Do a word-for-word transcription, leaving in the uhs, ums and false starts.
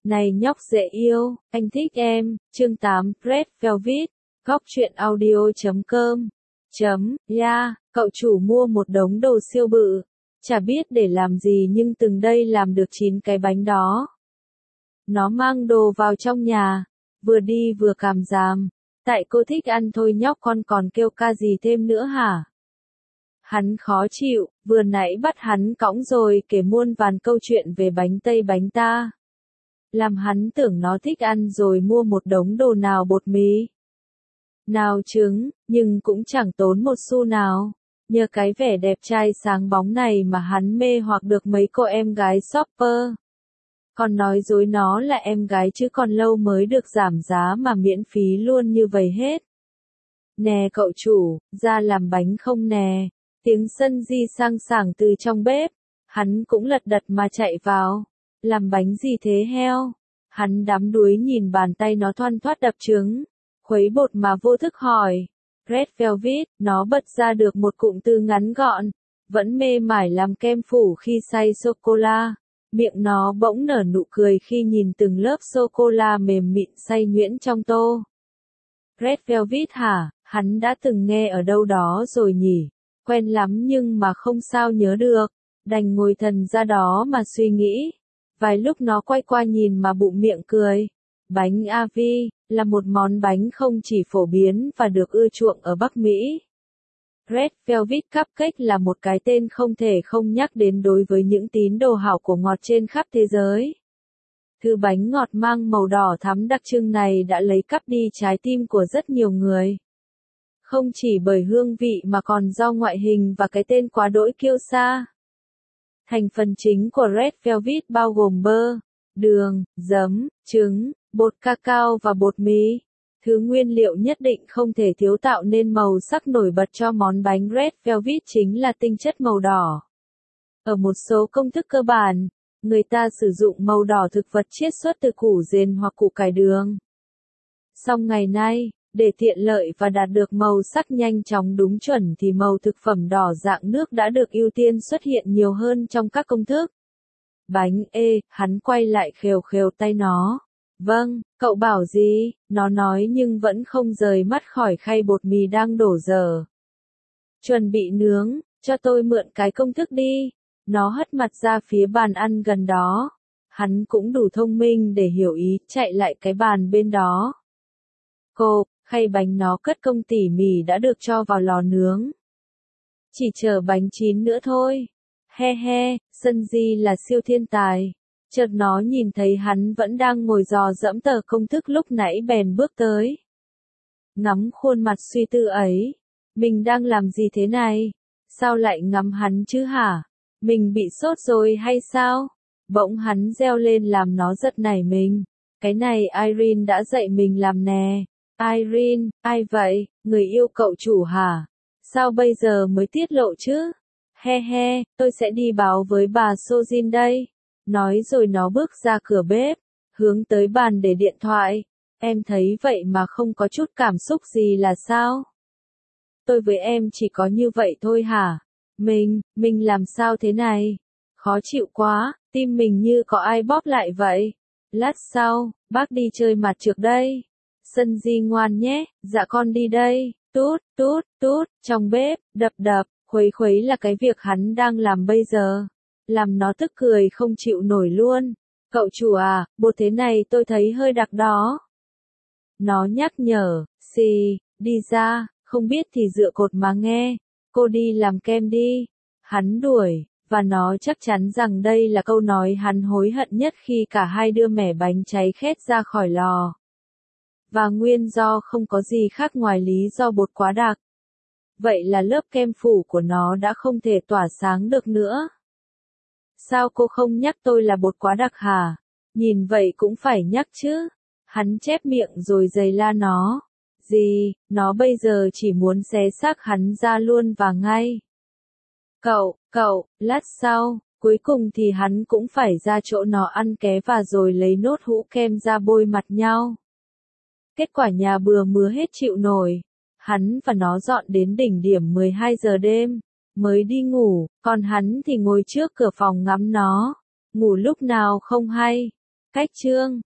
Này nhóc dễ yêu, anh thích em. Chương tám, Red Velvet, góc truyện audio chấm com. Chấm, yeah, cậu chủ mua một đống đồ siêu bự. Chả biết để làm gì nhưng từng đây làm được chín cái bánh đó. Nó mang đồ vào trong nhà, vừa đi vừa cảm giảm. Tại cô thích ăn thôi nhóc, con còn kêu ca gì thêm nữa hả? Hắn khó chịu, vừa nãy bắt hắn cõng rồi kể muôn vàn câu chuyện về bánh tây bánh ta. Làm hắn tưởng nó thích ăn rồi mua một đống đồ nào bột mì, nào trứng, nhưng cũng chẳng tốn một xu nào. Nhờ cái vẻ đẹp trai sáng bóng này mà hắn mê hoặc được mấy cô em gái shopper. Còn nói dối nó là em gái chứ còn lâu mới được giảm giá mà miễn phí luôn như vậy hết. Nè cậu chủ, ra làm bánh không nè? Tiếng Sân Di sang sảng từ trong bếp. Hắn cũng lật đật mà chạy vào. Làm bánh gì thế heo? Hắn đắm đuối nhìn bàn tay nó thoăn thoắt đập trứng, khuấy bột mà vô thức hỏi. Red Velvet, nó bật ra được một cụm từ ngắn gọn, vẫn mê mải làm kem phủ khi xay sô-cô-la. Miệng nó bỗng nở nụ cười khi nhìn từng lớp sô-cô-la mềm mịn xay nhuyễn trong tô. Red Velvet hả? Hắn đã từng nghe ở đâu đó rồi nhỉ? Quen lắm nhưng mà không sao nhớ được. Đành ngồi thần ra đó mà suy nghĩ. Vài lúc nó quay qua nhìn mà bụng miệng cười. Bánh Avi là một món bánh không chỉ phổ biến và được ưa chuộng ở Bắc Mỹ. Red Velvet Cupcake là một cái tên không thể không nhắc đến đối với những tín đồ hảo của ngọt trên khắp thế giới. Thứ bánh ngọt mang màu đỏ thắm đặc trưng này đã lấy cắp đi trái tim của rất nhiều người. Không chỉ bởi hương vị mà còn do ngoại hình và cái tên quá đỗi kiêu sa. Thành phần chính của Red Velvet bao gồm bơ, đường, giấm, trứng, bột cacao và bột mì. Thứ nguyên liệu nhất định không thể thiếu tạo nên màu sắc nổi bật cho món bánh Red Velvet chính là tinh chất màu đỏ. Ở một số công thức cơ bản, người ta sử dụng màu đỏ thực vật chiết xuất từ củ dền hoặc củ cải đường. Song ngày nay, để tiện lợi và đạt được màu sắc nhanh chóng đúng chuẩn thì màu thực phẩm đỏ dạng nước đã được ưu tiên xuất hiện nhiều hơn trong các công thức. Bánh ê, hắn quay lại khều khều tay nó. Vâng, cậu bảo gì? Nó nói nhưng vẫn không rời mắt khỏi khay bột mì đang đổ dở. Chuẩn bị nướng, cho tôi mượn cái công thức đi. Nó hất mặt ra phía bàn ăn gần đó. Hắn cũng đủ thông minh để hiểu ý, chạy lại cái bàn bên đó. Cô, khay bánh nó cất công tỉ mỉ đã được cho vào lò nướng. Chỉ chờ bánh chín nữa thôi. He he, Sân Di là siêu thiên tài. Chợt nó nhìn thấy hắn vẫn đang ngồi dò dẫm tờ công thức lúc nãy bèn bước tới. Ngắm khuôn mặt suy tư ấy. Mình đang làm gì thế này? Sao lại ngắm hắn chứ hả? Mình bị sốt rồi hay sao? Bỗng hắn reo lên làm nó giật nảy mình. Cái này Irene đã dạy mình làm nè. Irene, ai vậy? Người yêu cậu chủ hả? Sao bây giờ mới tiết lộ chứ? He he, tôi sẽ đi báo với bà Sojin đây. Nói rồi nó bước ra cửa bếp, hướng tới bàn để điện thoại. Em thấy vậy mà không có chút cảm xúc gì là sao? Tôi với em chỉ có như vậy thôi hả? Mình, mình làm sao thế này? Khó chịu quá, tim mình như có ai bóp lại vậy. Lát sau, bác đi chơi mặt trược đây. Sân Di ngoan nhé, dạ con đi đây. Tút, tút, tút, trong bếp, đập đập, khuấy khuấy là cái việc hắn đang làm bây giờ. Làm nó tức cười không chịu nổi luôn. Cậu chủ à, bột thế này tôi thấy hơi đặc đó. Nó nhắc nhở, xì, đi ra, không biết thì dựa cột mà nghe. Cô đi làm kem đi. Hắn đuổi, và nó chắc chắn rằng đây là câu nói hắn hối hận nhất khi cả hai đưa mẻ bánh cháy khét ra khỏi lò. Và nguyên do không có gì khác ngoài lý do bột quá đặc. Vậy là lớp kem phủ của nó đã không thể tỏa sáng được nữa. Sao cô không nhắc tôi là bột quá đặc hả? Nhìn vậy cũng phải nhắc chứ. Hắn chép miệng rồi giày la nó. Gì, nó bây giờ chỉ muốn xé xác hắn ra luôn và ngay. Cậu, cậu, lát sau, cuối cùng thì hắn cũng phải ra chỗ nó ăn ké và rồi lấy nốt hũ kem ra bôi mặt nhau. Kết quả nhà bừa mứa hết chịu nổi. Hắn và nó dọn đến đỉnh điểm mười hai giờ đêm. Mới đi ngủ, còn hắn thì ngồi trước cửa phòng ngắm nó. Ngủ lúc nào không hay. Khách chương